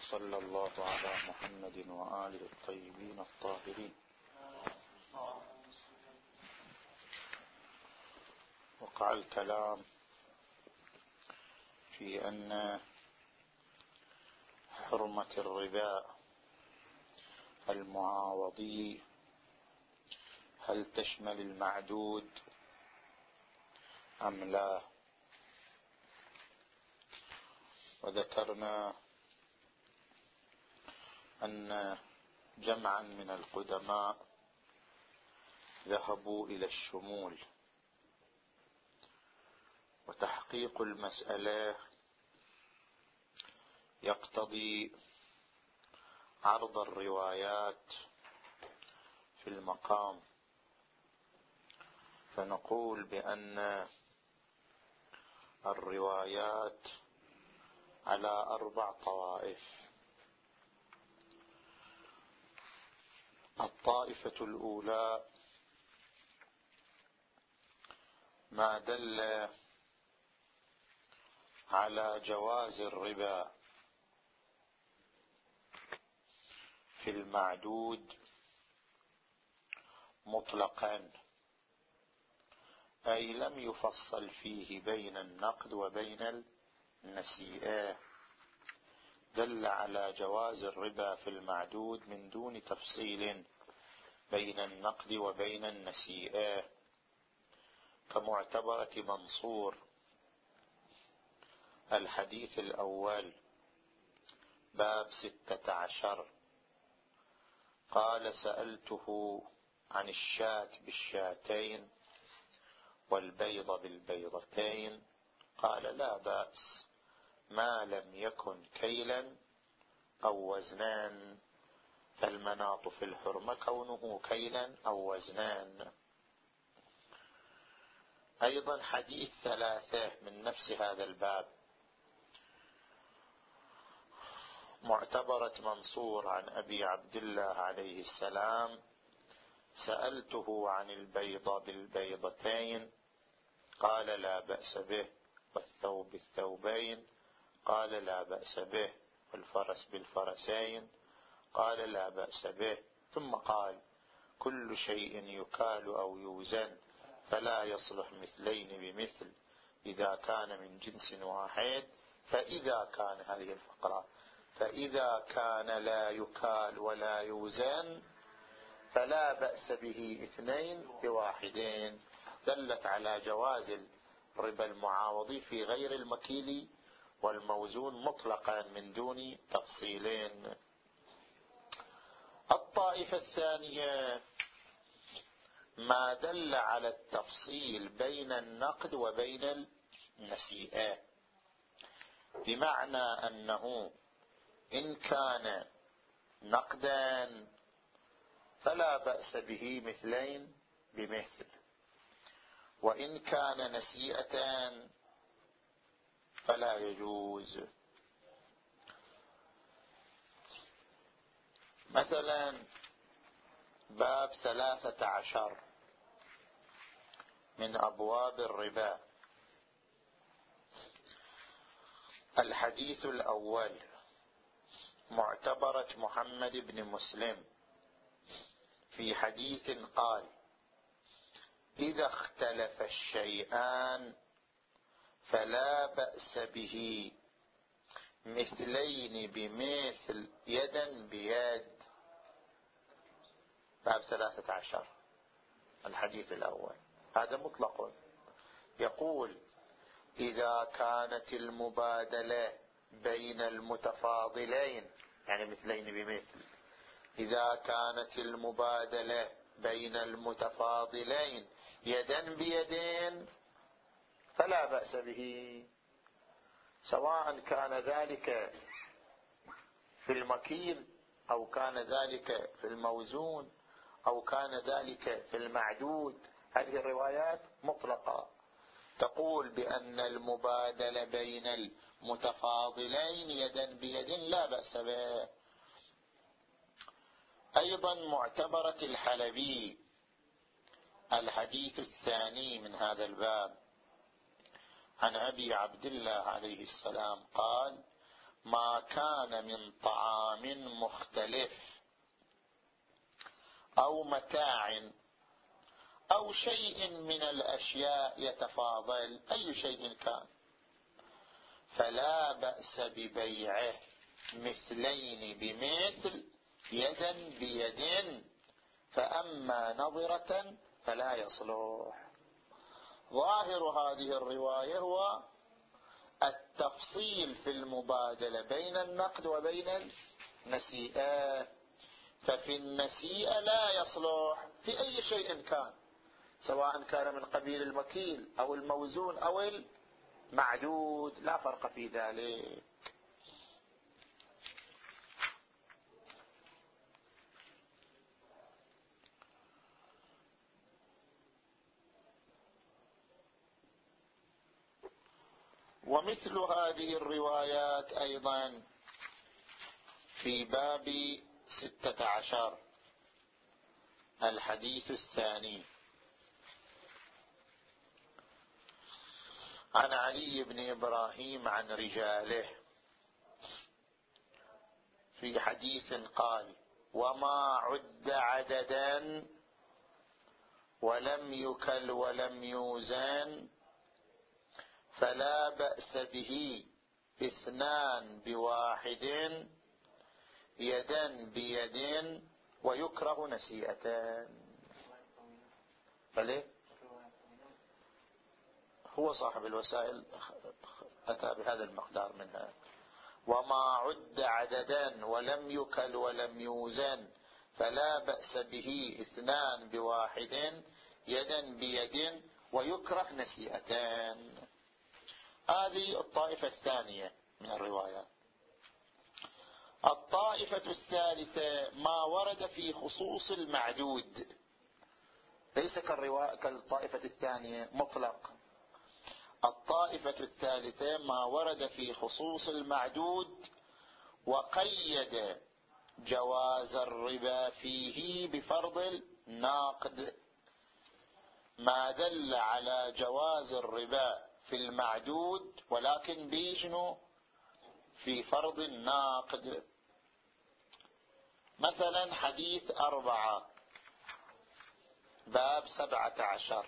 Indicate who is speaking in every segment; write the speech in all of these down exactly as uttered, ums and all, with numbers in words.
Speaker 1: وصلى الله على محمد وآله الطيبين الطاهرين. وقع الكلام في أن حرمة الربا المعاوضي هل تشمل المعدود أم لا، وذكرنا أن جمعا من القدماء ذهبوا إلى الشمول، وتحقيق المسألة يقتضي عرض الروايات في المقام، فنقول بأن الروايات على أربع طوائف. الطائفة الأولى ما دل على جواز الربا في المعدود مطلقا، أي لم يفصل فيه بين النقد وبين النسيئة، دل على جواز الربا في المعدود من دون تفصيل بين النقد وبين النسيئة، كمعتبرة منصور الحديث الأول باب ستة عشر، قال: سألته عن الشاة بالشاتين والبيض بالبيضتين، قال: لا بأس ما لم يكن كيلا أو وزنان، فالمناط في الحرمة كونه كيلا أو وزنان. أيضا حديث ثلاثة من نفس هذا الباب، معتبرة منصور عن أبي عبد الله عليه السلام: سألته عن البيض بالبيضتين، قال: لا بأس به، والثوب بالثوبين، قال: لا بأس به، والفرس بالفرسين، قال: لا بأس به، ثم قال: كل شيء يكال أو يوزن فلا يصلح مثلين بمثل إذا كان من جنس واحد، فإذا كان هذه الفقرة فإذا كان لا يكال ولا يوزن فلا بأس به اثنين بواحدين، دلت على جواز الربا المعاوضي في غير المكيل والموزون مطلقا من دون تفصيلين. الطائفة الثانية ما دل على التفصيل بين النقد وبين النسيئة، بمعنى أنه إن كان نقدا فلا بأس به مثلين بمثل، وإن كان نسيئة فلا يجوز. مثلا باب ثلاثة عشر من أبواب الربا، الحديث الأول معتبرة محمد بن مسلم في حديث قال: إذا اختلف الشيئان فلا بأس به مثلين بمثل يدا بيد. باب ثلاثة عشر الحديث الأول هذا مطلق، يقول: إذا كانت المبادلة بين المتفاضلين، يعني مثلين بمثل، إذا كانت المبادلة بين المتفاضلين يدا بيدين فلا بأس به، سواء كان ذلك في المكيل أو كان ذلك في الموزون أو كان ذلك في المعدود. هذه الروايات مطلقة تقول بأن المبادلة بين المتفاضلين يدا بيد لا بأس به. أيضا معتبرة الحلبي الحديث الثاني من هذا الباب عن أبي عبد الله عليه السلام قال: ما كان من طعام مختلف أو متاع أو شيء من الأشياء يتفاضل، أي شيء كان، فلا بأس ببيعه مثلين بمثل يدا بيد، فأما نظرة فلا يصلح. ظاهر هذه الرواية هو التفصيل في المبادلة بين النقد وبين النسيئة، ففي النسيئة لا يصلح في أي شيء كان، سواء كان من قبيل المكيل أو الموزون أو المعدود، لا فرق في ذلك. ومثل هذه الروايات أيضا في باب ستة عشر، الحديث الثاني، عن علي بن إبراهيم عن رجاله في حديث قال: وما عد عددا ولم يكل ولم يوزن فلا بأس به اثنان بواحد يدا بيد ويكره نسيئتان. فليه؟ هو صاحب الوسائل أتى بهذا المقدار منها. وما عد عددا ولم يكل ولم يوزن فلا بأس به اثنان بواحد يدا بيد ويكره نسيئتان. هذه الطائفة الثانية من الروايات. الطائفة الثالثة ما ورد في خصوص المعدود، ليس كالرواية كالطائفة الثانية مطلق. الطائفة الثالثة ما ورد في خصوص المعدود وقيد جواز الربا فيه بفرض الناقد، ما دل على جواز الربا في المعدود ولكن بيشنو في فرض الناقد. مثلا حديث أربعة باب سبعة عشر،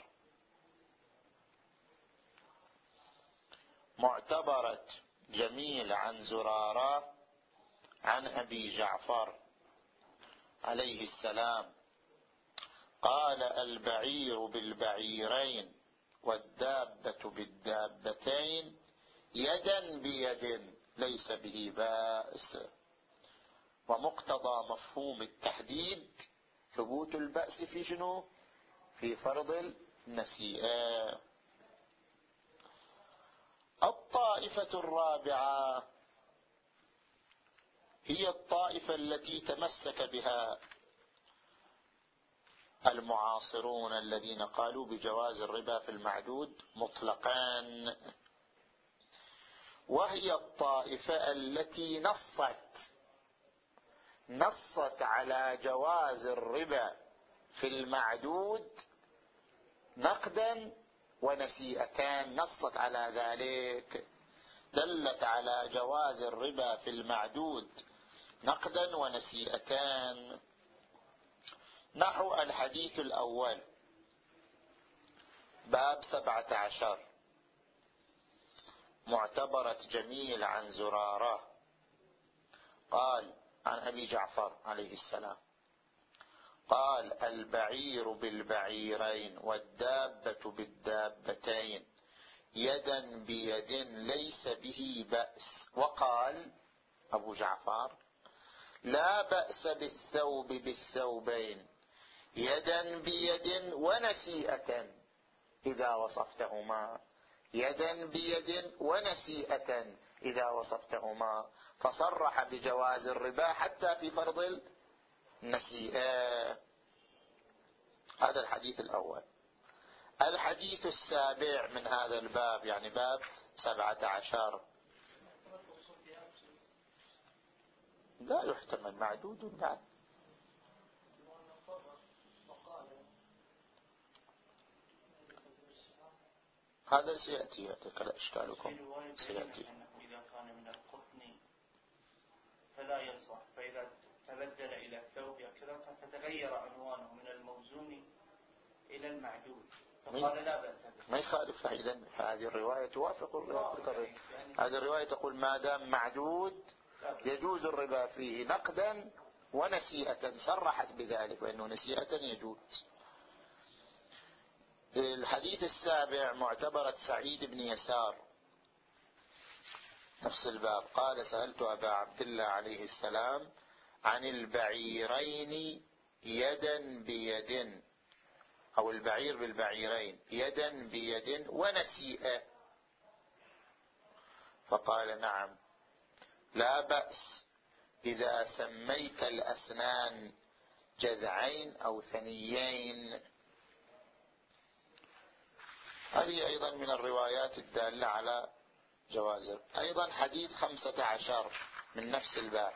Speaker 1: معتبرة جميل عن زرارة عن أبي جعفر عليه السلام قال: البعير بالبعيرين والدابة بالدابتين يدا بيد ليس به بأس. ومقتضى مفهوم التحديد ثبوت البأس في شنو؟ في فرض النسيئة. الطائفة الرابعة هي الطائفة التي تمسك بها المعاصرون الذين قالوا بجواز الربا في المعدود مطلقا، وهي الطائفة التي نصت نصت على جواز الربا في المعدود نقدا ونسيئتان، نصت على ذلك، دلت على جواز الربا في المعدود نقدا ونسيئتان. نحو الحديث الأول باب سبعة عشر، معتبرة جميل عن زرارة قال عن أبي جعفر عليه السلام قال: البعير بالبعيرين والدابة بالدابتين يدا بيد ليس به بأس. وقال أبو جعفر: لا بأس بالثوب بالثوبين يدا بيد ونسيئة إذا وصفتهما، يدا بيد ونسيئة إذا وصفتهما، فصرح بجواز الربا حتى في فرض النسيئة. هذا الحديث الأول. الحديث السابع من هذا الباب، يعني باب سبعة عشر، لا يحتمل معدود بعد. هذا سيأتي، يأتيك إشكالكم سيأتي.
Speaker 2: إذا كان من القطن غير عنوانه من الموزون إلى المعدود فقال لا بأس به.
Speaker 1: ما يخالف. إذن هذه الرواية توافق الرواية. هذه الرواية تقول ما دام معدود يجوز الربا فيه نقدا ونسيئة، صرحت بذلك وأنه نسيئة يجوز. الحديث السابع معتبرة سعيد بن يسار نفس الباب. قال سألت أبا عبد الله عليه السلام عن البعيرين يدا بيد، أو البعير بالبعيرين يدا بيد ونسيئة، فقال نعم لا بأس إذا سميت الأسنان جذعين أو ثنيين. هذه أيضا من الروايات الدالة على جوازه. أيضا حديث خمسة عشر من نفس الباب.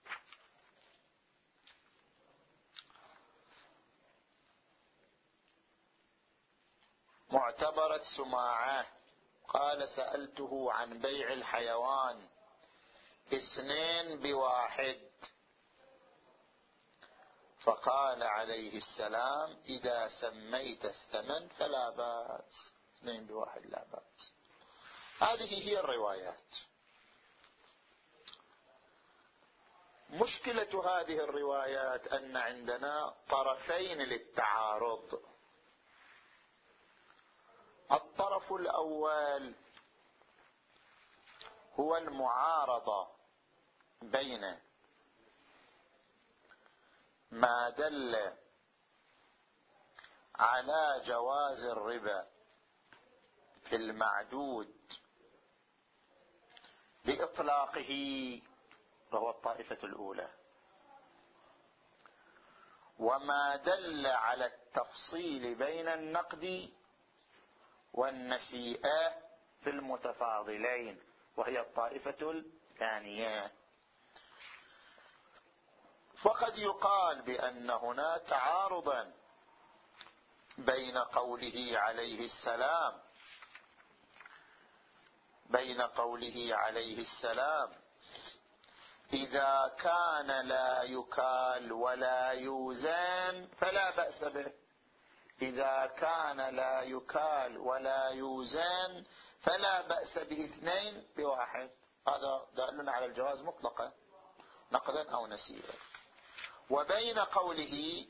Speaker 1: معتبرة سماعة قال سألته عن بيع الحيوان اثنين بواحد، فقال عليه السلام إذا سميت الثمن فلا بأس، اثنين بواحد لا بأس. هذه هي الروايات. مشكلة هذه الروايات أن عندنا طرفين للتعارض. الطرف الأول هو المعارضة بين ما دل على جواز الربا في المعدود بإطلاقه وهو الطائفة الأولى، وما دل على التفصيل بين النقد والنسيئة في المتفاضلين وهي الطائفة الثانية. فقد يقال بأن هنا تعارضا بين قوله عليه السلام بين قوله عليه السلام إذا كان لا يكال ولا يوزن فلا بأس به، إذا كان لا يكال ولا يوزن فلا بأس به اثنين بواحد. هذا دال على الجواز مطلقا نقدا أو نسيئا. وبين قوله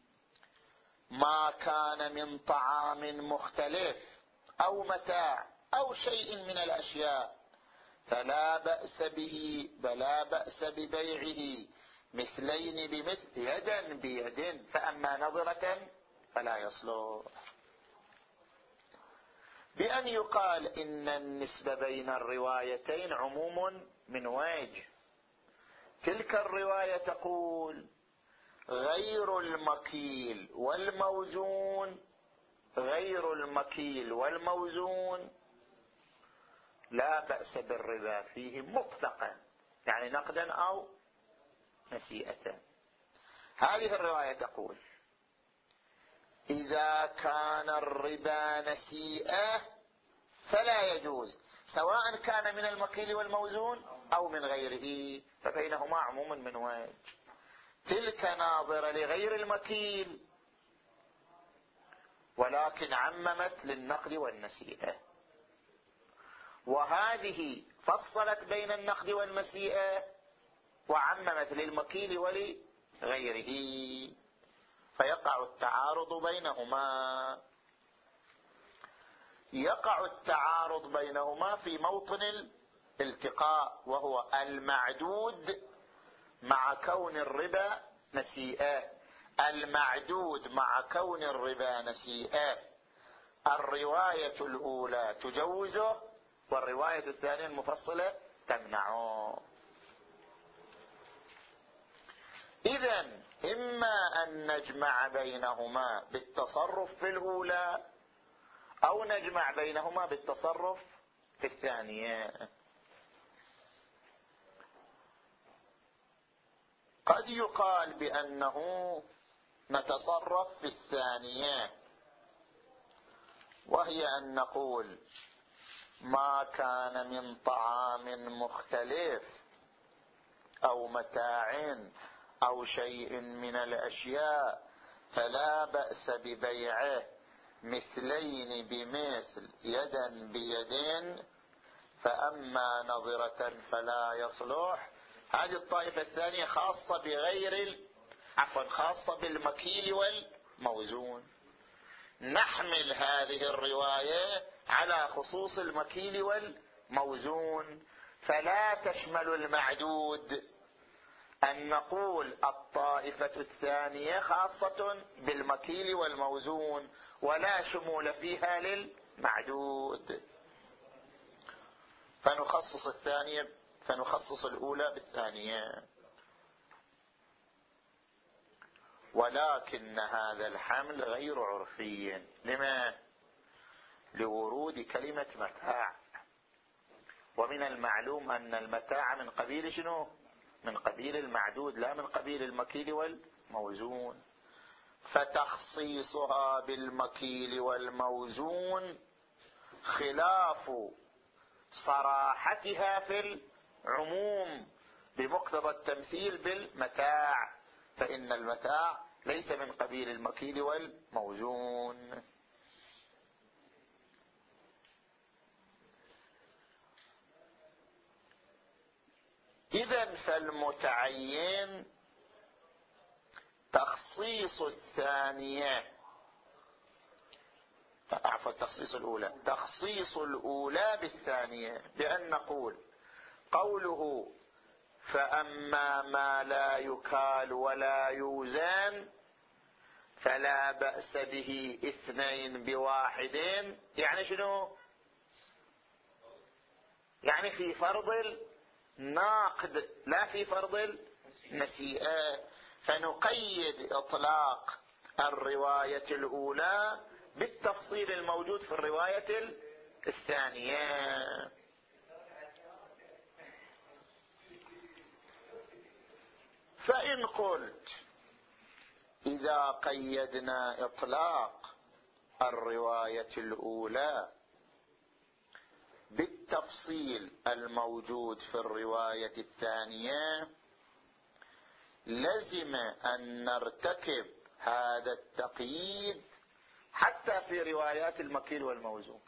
Speaker 1: ما كان من طعام مختلف أو متاع أو شيء من الأشياء فلا بأس به بلا بأس ببيعه مثلين بمثل يدا بيد، فأما نظرة فلا يصلح. بأن يقال إن النسبة بين الروايتين عموم من وجه. تلك الرواية تقول غير المكيل والموزون غير المكيل والموزون لا بأس بالربا فيه مطلقا، يعني نقدا أو نسيئة. هذه الرواية تقول إذا كان الربا نسيئة فلا يجوز، سواء كان من المكيل والموزون أو من غيره، فبينهما عموم من وجه. تلك ناظرة لغير المكيل ولكن عممت للنقد والنسيئة، وهذه فصلت بين النقد والنسيئة وعممت للمكيل ولغيره، فيقع التعارض بينهما. يقع التعارض بينهما في موطن الالتقاء، وهو المعدود مع كون الربا نسيئة. المعدود مع كون الربا نسيئة، الرواية الأولى تجوزه والرواية الثانية المفصلة تمنعه. إذن إما أن نجمع بينهما بالتصرف في الأولى أو نجمع بينهما بالتصرف في الثانية. قد يقال بأنه نتصرف في الثانية، وهي أن نقول ما كان من طعام مختلف أو متاع أو شيء من الأشياء فلا بأس ببيعه مثلين بمثل يدا بيدين، فأما نظرة فلا يصلح. هذه الطائفة الثانية خاصة بغير عفوا خاصة بالمكيل والموزون. نحمل هذه الرواية على خصوص المكيل والموزون، فلا تشمل المعدود أن نقول الطائفة الثانية خاصة بالمكيل والموزون ولا شمول فيها للمعدود، فنخصص الثانية فنخصص الأولى بالثانية. ولكن هذا الحمل غير عرفي. لما؟ لورود كلمة متاع، ومن المعلوم أن المتاع من قبيل شنو؟ من قبيل المعدود لا من قبيل المكيل والموزون، فتخصيصها بالمكيل والموزون خلاف صراحتها في العموم بمقتضى التمثيل بالمتاع، فإن المتاع ليس من قبيل المكيل والموزون. إذن فالمتعين تخصيص الثانية عفوا التخصيص الأولى تخصيص الأولى بالثانية، بأن نقول قوله فأما ما لا يكال ولا يوزن فلا بأس به اثنين بواحدين، يعني شنو؟ يعني في فرض الناقد لا في فرض النسيئة، فنقيد إطلاق الرواية الأولى بالتفصيل الموجود في الرواية الثانية. فإن قلت إذا قيدنا إطلاق الرواية الأولى بالتفصيل الموجود في الرواية الثانية لزم أن نرتكب هذا التقييد حتى في روايات المكيل والموزون،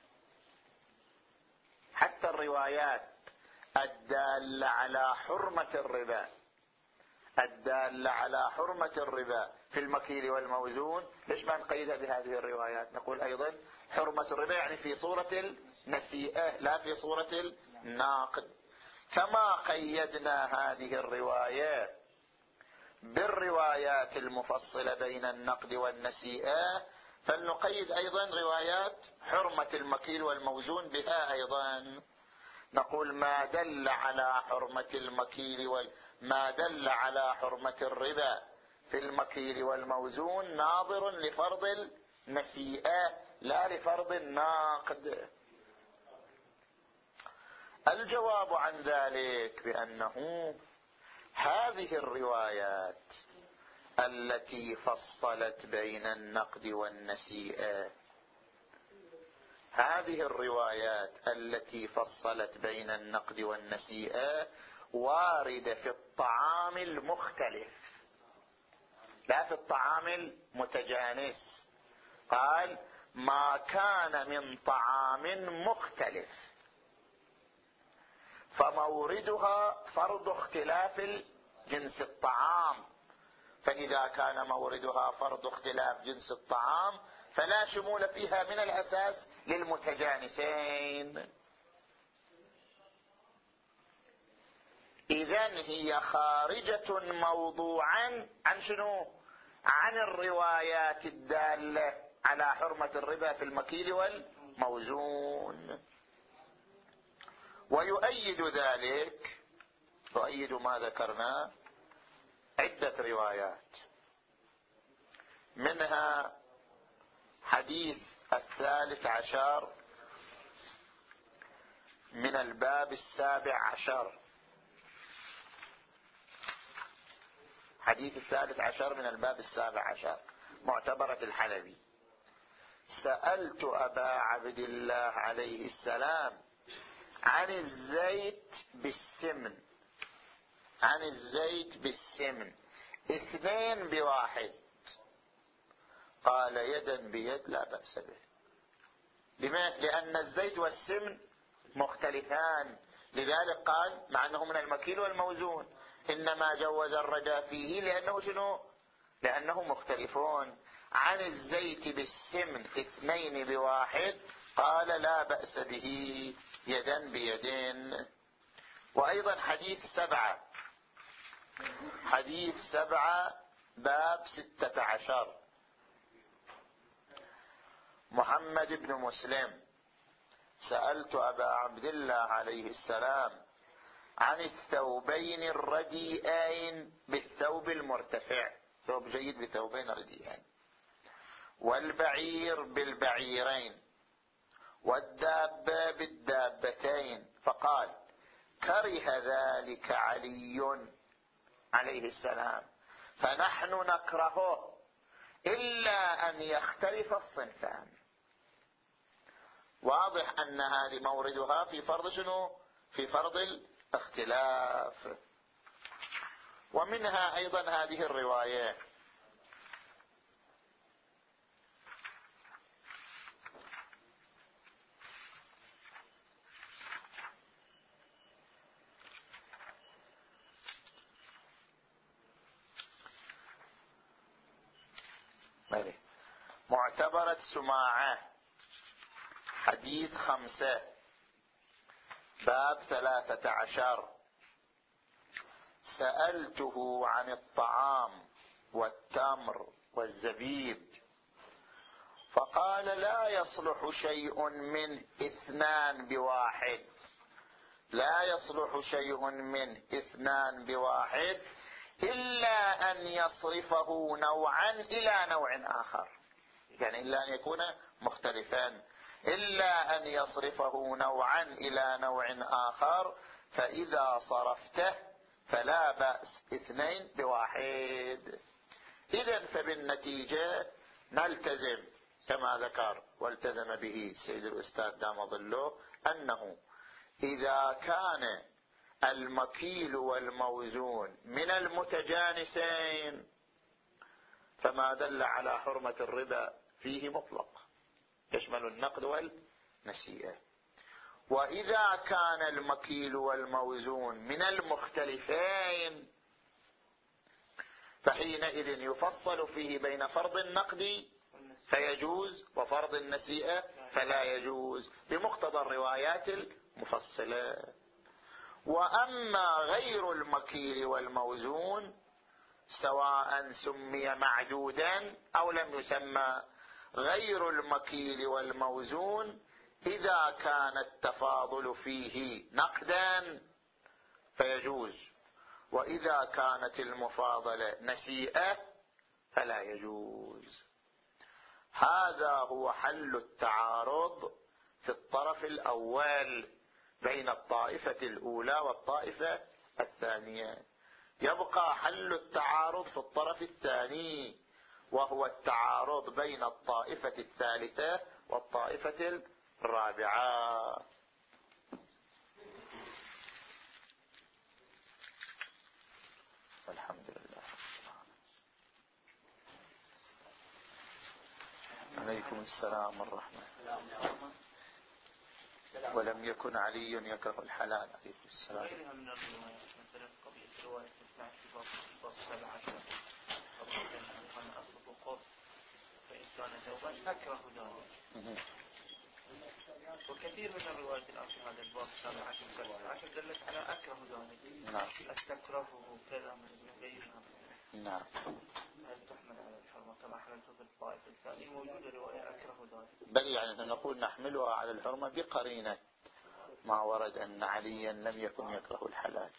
Speaker 1: حتى الروايات الدالة على حرمة الربا الدالة على حرمة الربا في المكيل والموزون، ليش ما نقيدها بهذه الروايات؟ نقول أيضا حرمة الربا يعني في صورة النسيئة لا في صورة الناقد. كما قيدنا هذه الرواية بالروايات المفصلة بين النقد والنسيئة، فلنقيد أيضا روايات حرمة المكيل والموزون بها أيضا. نقول ما دل على حرمة المكيل وال... ما دل على حرمة الربا في المكيل والموزون ناظر لفرض النسيئة لا لفرض الناقد. الجواب عن ذلك بأنه هذه الروايات التي فصلت بين النقد والنسيئة هذه الروايات التي فصلت بين النقد والنسيئة واردة في الطعام المختلف لا في الطعام المتجانس. قال ما كان من طعام مختلف فموردها فرض اختلاف جنس الطعام، فإذا كان موردها فرض اختلاف جنس الطعام فلا شمول فيها من الأساس للمتجانسين. إذن هي خارجة موضوعا عن شنو؟ عن الروايات الدالة على حرمة الربا في المكيل والموزون. ويؤيد ذلك يؤيد ما ذكرنا عدة روايات، منها حديث الثالث عشر من الباب السابع عشر حديث الثالث عشر من الباب السابع عشر معتبرة الحلبي: سألت أبا عبد الله عليه السلام عن الزيت بالسمن عن الزيت بالسمن اثنين بواحد، قال يدا بيد لا بأس به. لماذا؟ لأن الزيت والسمن مختلفان، لذلك قال مع أنه من المكيل والموزون، إنما جوز الرجاء فيه لأنه شنو؟ لأنه مختلفون. عن الزيت بالسمن اثنين بواحد قال لا بأس به يدا بيدين. وأيضا حديث سبعة، حديث سبعة باب ستة عشر، محمد بن مسلم: سألت أبا عبد الله عليه السلام عن الثوبين الرديئين بالثوب المرتفع، ثوب جيد بثوبين رديئين، والبعير بالبعيرين، والدابة بالدابتين، فقال: كره ذلك علي عليه السلام، فنحن نكرهه إلا أن يختلف الصنفان. واضح أن هذه موردها في فرض شنو؟ في فرض الاختلاف. ومنها أيضا هذه الرواية: معتبرة سماعة، حديث خمسة باب ثلاثة عشر: سألته عن الطعام والتمر والزبيب فقال: لا يصلح شيء منه اثنان بواحد، لا يصلح شيء منه اثنان بواحد إلا أن يصرفه نوعا إلى نوع آخر، يعني إلا أن يكون مختلفان، إلا أن يصرفه نوعا إلى نوع آخر، فإذا صرفته فلا بأس اثنين بواحد. إذن فبالنتيجة نلتزم كما ذكر والتزم به سيد الأستاذ دام ظله أنه إذا كان المكيل والموزون من المتجانسين فما دل على حرمة الربا فيه مطلق، يشمل النقد والنسيئة. وإذا كان المكيل والموزون من المختلفين فحينئذ يفصل فيه بين فرض النقد فيجوز وفرض النسيئة فلا يجوز بمقتضى الروايات المفصلة. وأما غير المكيل والموزون سواء سمي معدودا أو لم يسمى، غير المكيل والموزون إذا كان التفاضل فيه نقدا فيجوز، وإذا كانت المفاضلة نسيئة فلا يجوز. هذا هو حل التعارض في الطرف الأول بين الطائفة الأولى والطائفة الثانية. يبقى حل التعارض في الطرف الثاني، وهو التعارض بين الطائفة الثالثة والطائفة الرابعة. الحمد لله. عليكم السلام ورحمة. ولم يكن علي يكره الحلال. عليكم السلام.
Speaker 2: غيرها من الروايات، مثلا قضية رواية تسمع في باب سبعة عشر قضية أن أصل القف فإن كان ثوبا أكره ذلك. وكثير من الروايات الآن في هذا الباب سبعة عشر سبعة عشر دلت على أكره ذلك.
Speaker 1: نعم.
Speaker 2: أستكرهه كذا من غيرها.
Speaker 1: نعم.
Speaker 2: هل تحمل على الحرمة كما حملته في الطائفة الثانية؟ موجودة رواية أكره ذلك.
Speaker 1: بل يعني نقول نحملها على الحرمة بقرينة ما ورد أن عليا لم يكن يكره الحلال،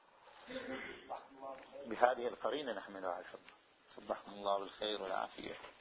Speaker 1: بهذه القرينة نحملها على الحرمة. صبحكم الله بالخير والعافية.